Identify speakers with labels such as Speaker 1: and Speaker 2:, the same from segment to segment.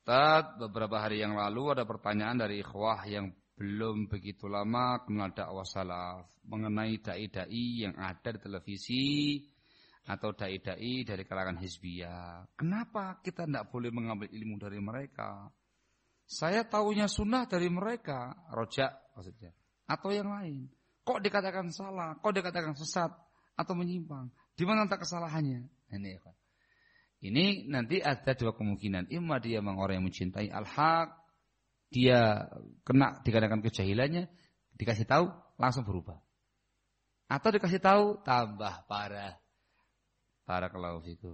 Speaker 1: Ustadz, beberapa hari yang lalu ada pertanyaan dari ikhwah yang belum begitu lama kenal dakwah salaf mengenai dai-dai yang ada di televisi atau dai-dai dari kalangan hizbiyah. Kenapa kita tidak boleh mengambil ilmu dari mereka? Saya taunya sunnah dari mereka, rojak maksudnya, atau yang lain. Kok dikatakan salah, kok dikatakan sesat atau menyimpang? Di mana letak kesalahannya? Ini ya, ini nanti ada dua kemungkinan. Imma dia memang orang yang mencintai al-haq, dia kena dikarenakan kejahilannya, dikasih tahu langsung berubah. Atau dikasih tahu tambah parah. Barakallahu fikum.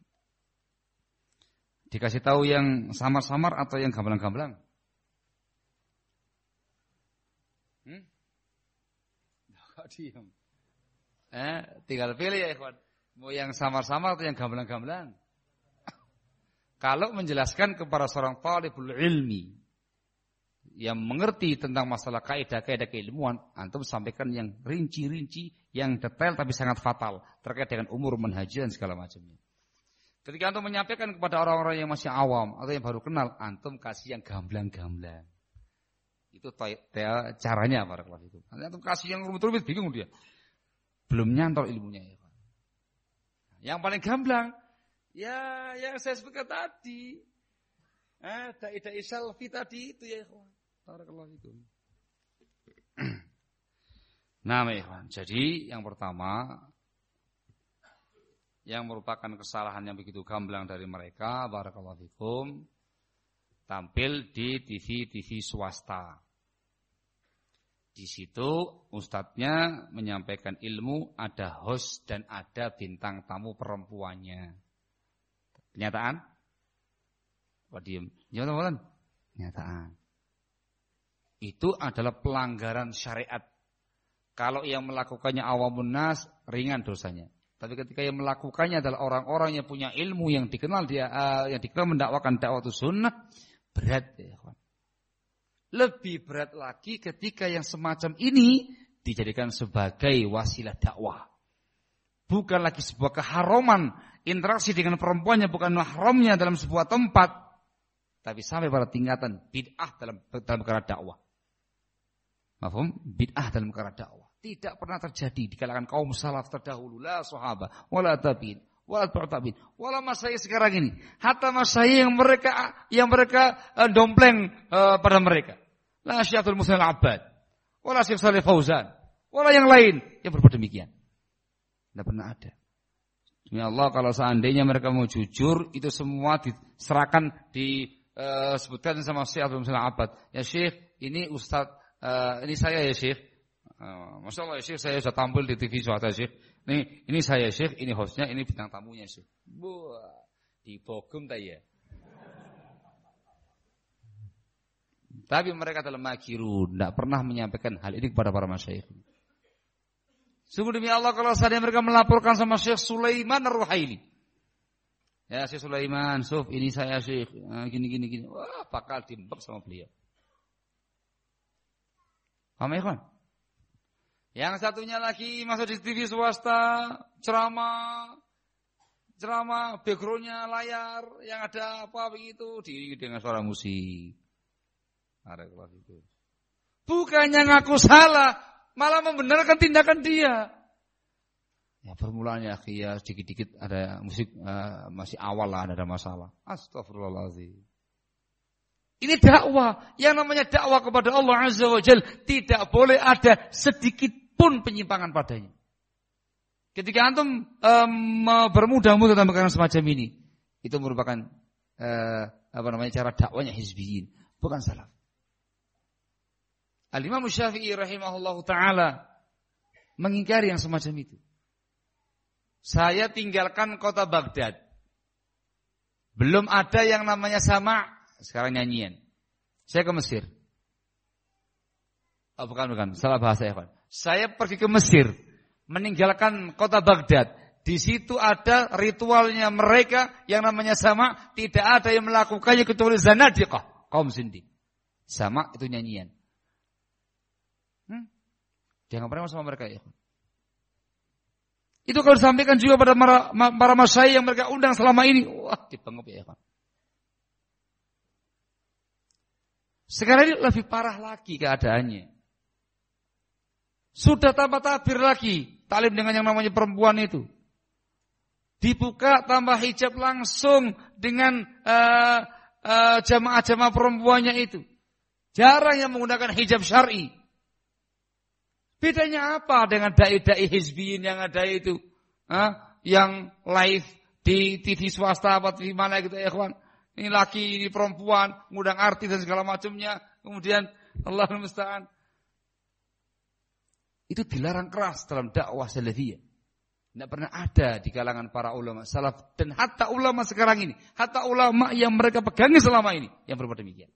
Speaker 1: Dikasih tahu yang samar-samar atau yang gamblang-gamblang? Diam. Tinggal pilih ya ikhwan. Mau yang samar-samar atau yang gamblang-gamblang? Kalau menjelaskan kepada seorang talibul ilmi yang mengerti tentang masalah kaidah-kaidah keilmuan, antum sampaikan yang rinci-rinci, yang detail tapi sangat fatal terkait dengan umur manhaj dan segala macamnya. Ketika antum menyampaikan kepada orang-orang yang masih awam atau yang baru kenal, antum kasih yang gamblang-gamblang. Itu caranya barakallahu itu. Antum kasih yang rumit-rumit bingung dia. Belum nyantol ilmunya ya. Yang paling gamblang ya yang saya sebutkan tadi. Dai-dai salafi tadi itu ya ikhwan. Barakallahu itu. Nah, ikhwan. Jadi yang pertama yang merupakan kesalahan yang begitu gamblang dari mereka, barakallahu fikum, tampil di TV swasta. Di situ ustadznya menyampaikan ilmu, ada host dan ada bintang tamu perempuannya. Kenyataan? Apa diem? Kenyataan? Kenyataan. Itu adalah pelanggaran syariat. Kalau yang melakukannya awamun nas, ringan dosanya. Tapi ketika yang melakukannya adalah orang-orang yang punya ilmu, yang dikenal yang dikenal mendakwakan dakwah sunnah, berat ya kawan. Lebih berat lagi ketika yang semacam ini dijadikan sebagai wasilah dakwah. Bukan lagi sebuah keharaman, interaksi dengan perempuannya bukan mahramnya dalam sebuah tempat, tapi sampai pada tingkatan bid'ah dalam perkara dakwah. Mafhum? Bid'ah dalam perkara dakwah. Tidak pernah terjadi di kalangan kaum salaf terdahulu, la sahabat, wala tabi'in, wala tabi'in, wala masaya sekarang ini. Hatta masaya yang mereka dompleng pada mereka. La Syekh Abdul Muhsin Al-Abbad, wala Syekh Shalih Fauzan, wala yang lain yang berbuat demikian. Tidak pernah ada. Demi Allah, kalau seandainya mereka mau jujur, itu semua diserahkan, disebutkan sama Syekh Abdul Muhsin Al-Abbad. Ya Syekh, ini Ustaz, ini saya ya Syekh. Masya Allah ya Syekh, saya sudah tampil di TV swasta Syekh. Ini saya Syekh, ini hostnya, ini bintang tamunya Syekh. Wah, dibogum tak ya? Tapi mereka adalah makirun, tidak pernah menyampaikan hal ini kepada para masyayikh. Sungguh demi Allah, kalau saatnya mereka melaporkan sama Syekh Sulaiman Ar-Ruhaili. Ya Syekh Sulaiman, Suf, ini saya Syekh, gini. Wah, bakal dimbek sama beliau. Paham ya kawan? Yang satunya lagi masuk di TV swasta, ceramah, backgroundnya layar, yang ada apa begitu, diiringi dengan suara musik. Bukannya ngaku salah, malah membenarkan tindakan dia. Ya permulaannya ya sedikit-sedikit ada musik, masih awal lah ada masalah. Astagfirullahaladzim. Ini dakwah, yang namanya dakwah kepada Allah Azza wa Jalla, tidak boleh ada sedikit pun penyimpangan padanya. Ketika antum bermudah-mudah dalam perkara semacam ini, itu merupakan cara dakwanya hizbiyin, bukan salaf. Al-Imam Syafi'i rahimahullahu taala mengingkari yang semacam itu. Saya tinggalkan kota Baghdad. Belum ada yang namanya sama', sekarang nyanyian. Saya ke Mesir. Oh, bukan, salah bahasa ya, Pak. Saya pergi ke Mesir, meninggalkan kota Baghdad. Di situ ada ritualnya mereka yang namanya sama, tidak ada yang melakukannya kecuali zanadiqah, kaum Sindi. Sama itu nyanyian. Jangan pernah sama mereka ya. Itu kalau disampaikan juga pada para masyayikh yang mereka undang selama ini, wah dibengep ya, Pak. Sekarang ini lebih parah lagi keadaannya. Sudah tanpa tabir lagi, taklim dengan yang namanya perempuan itu. Dibuka tambah hijab langsung dengan jamaah-jamaah perempuannya itu. Jarang yang menggunakan hijab syar'i. Bedanya apa dengan dai-dai hizbiyin yang ada itu? Yang live di TV swasta apa TV mana gitu ya kawan. Ini laki, ini perempuan, ngundang artis dan segala macamnya. Kemudian Allahul musta'an. Itu dilarang keras dalam dakwah salafiyah. Tidak pernah ada di kalangan para ulama salaf. Dan hatta ulama sekarang ini. Hatta ulama yang mereka pegangi selama ini. Yang berbuat demikian.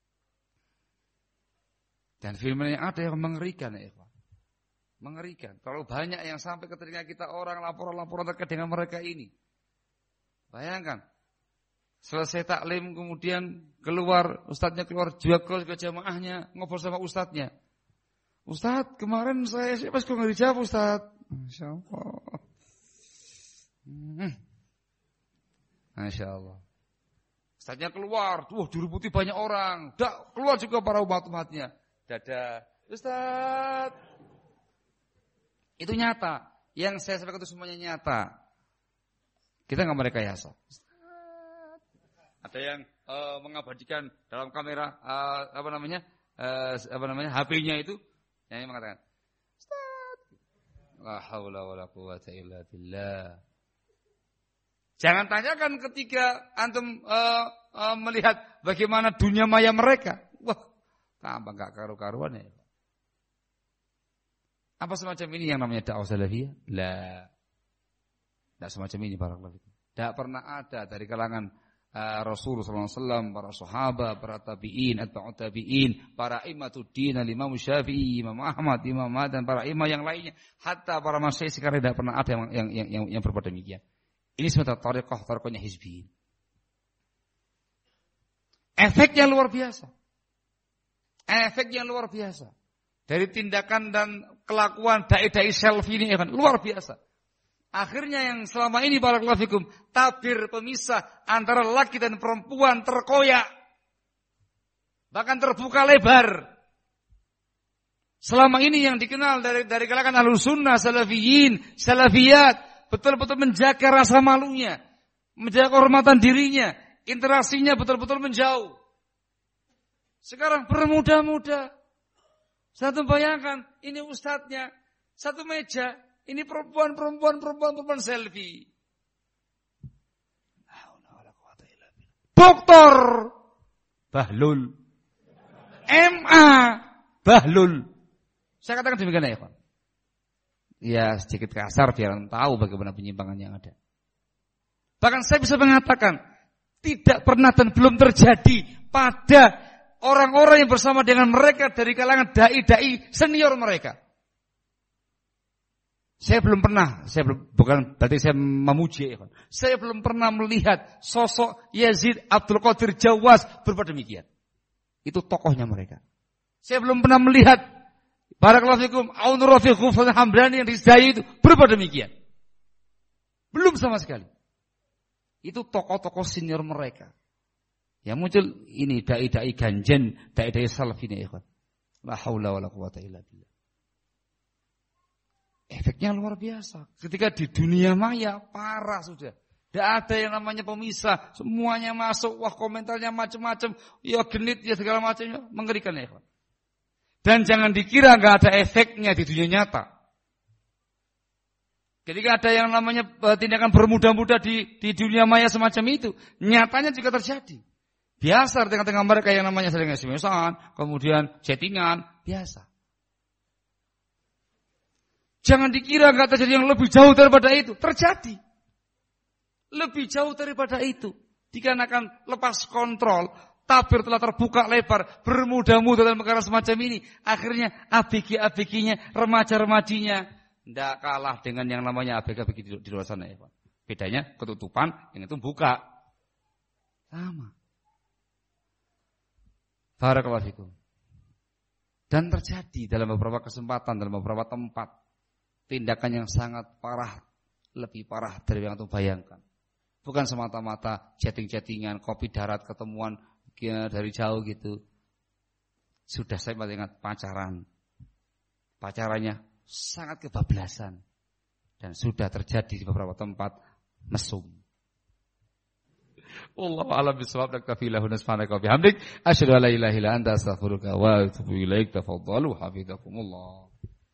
Speaker 1: Dan film yang ada yang mengerikan ya ikhwan. Mengerikan. Terlalu banyak yang sampai ke telinga kita orang laporan-laporan terkait dengan mereka ini. Bayangkan. Selesai taklim kemudian keluar. Ustadznya keluar juga ke jamaahnya. Ngobrol sama ustadznya. Ustadz, kemarin saya pas kok nggak dijawab Ustadz. Masya Allah. Masya Allah. Ustadznya keluar, dirubuti banyak orang. Keluar juga para umat-umatnya. Dadah, Ustadz. Itu nyata. Yang saya sampaikan itu semuanya nyata. Kita nggak merekayasa. Ada yang mengabadikan dalam kamera HP-nya itu. Yang ini mengatakan, Ustaz, la haula wala quwwata illa billah. Jangan tanyakan ketika antum melihat bagaimana dunia maya mereka. Wah, tambah enggak karu-karuan ya. Apa semacam ini yang namanya dakwah salafiyah? La. Enggak semacam ini barakallahu fikum. Enggak pernah ada dari kalangan Rasulullah SAW, para sahabat, para tabi'in, atba'ut tabi'in, para imatuddin, Imam Syafi'i, Imam Ahmad, Imam Ahmad, dan para imam yang lainnya. Hatta para masyayikh sekarang tidak pernah ada yang berbuat demikian. Ini semata tariqahnya hizbiyin. Efeknya luar biasa. Efeknya luar biasa. Dari tindakan dan kelakuan dai-dai selfie ini luar biasa. Akhirnya yang selama ini barakallahu fikum tabir pemisah antara laki dan perempuan terkoyak. Bahkan terbuka lebar. Selama ini yang dikenal dari kalangan ahlus sunnah, salafiyin, salafiyat, betul-betul menjaga rasa malunya, menjaga kehormatan dirinya, interaksinya betul-betul menjauh. Sekarang bermuda-muda. Satu bayangkan, ini ustadznya, satu meja. Ini perempuan selfie. Doktor Bahlul. MA Bahlul. Saya katakan demikian ya, Pak. Ya sedikit kasar biar tahu bagaimana penyimpangan yang ada. Bahkan saya bisa mengatakan tidak pernah dan belum terjadi pada orang-orang yang bersama dengan mereka dari kalangan dai-dai senior mereka. Saya belum pernah, bukan berarti saya memuji, saya belum pernah melihat sosok Yazid Abdul Qadir Jawas berbuat demikian. Itu tokohnya mereka. Saya belum pernah melihat barakallahu fikum Aun Rafiq Ghufran Hamdani yang di Zayu itu berbuat demikian. Belum sama sekali. Itu tokoh-tokoh senior mereka. Yang muncul ini dai-dai ganjen, dai-dai salaf ini, ikhwan. La haula wala quwata illa billah. Efeknya luar biasa. Ketika di dunia maya parah sudah. Tidak ada yang namanya pemisah. Semuanya masuk. Wah, komentarnya macam-macam. Ya genit ya segala macamnya. Mengerikan ya. Dan jangan dikira nggak ada efeknya di dunia nyata. Ketika ada yang namanya tindakan bermuda-muda di dunia maya semacam itu, nyatanya juga terjadi. Biasa di tengah-tengah mereka yang namanya sering SMS-an, kemudian chattingan, biasa. Jangan dikira enggak terjadi yang lebih jauh daripada itu. Terjadi. Lebih jauh daripada itu. Dikarenakan lepas kontrol, tabir telah terbuka lebar, bermuda-muda dalam perkara semacam ini. Akhirnya ABG-ABG-nya, remaja-remajinya tidak kalah dengan yang namanya ABG-ABG di luar sana. Ya, Pak. Bedanya ketutupan, yang itu buka. Sama. Barakallahu fikum. Dan terjadi dalam beberapa kesempatan, dalam beberapa tempat. Tindakan yang sangat parah, lebih parah dari yang antum bayangkan. Bukan semata-mata chatting-chattingan, kopi darat, ketemuan dari jauh gitu. Sudah saya masih ingat pacarannya sangat kebablasan. Dan sudah terjadi di beberapa tempat mesum. Wallahu a'lam bishawab. Naktafi lahu subhanaka wa bihamdik asyhadu an la ilaha illa anta astaghfiruka wa atubu ilaik. Tafadhalu hafizakumullah.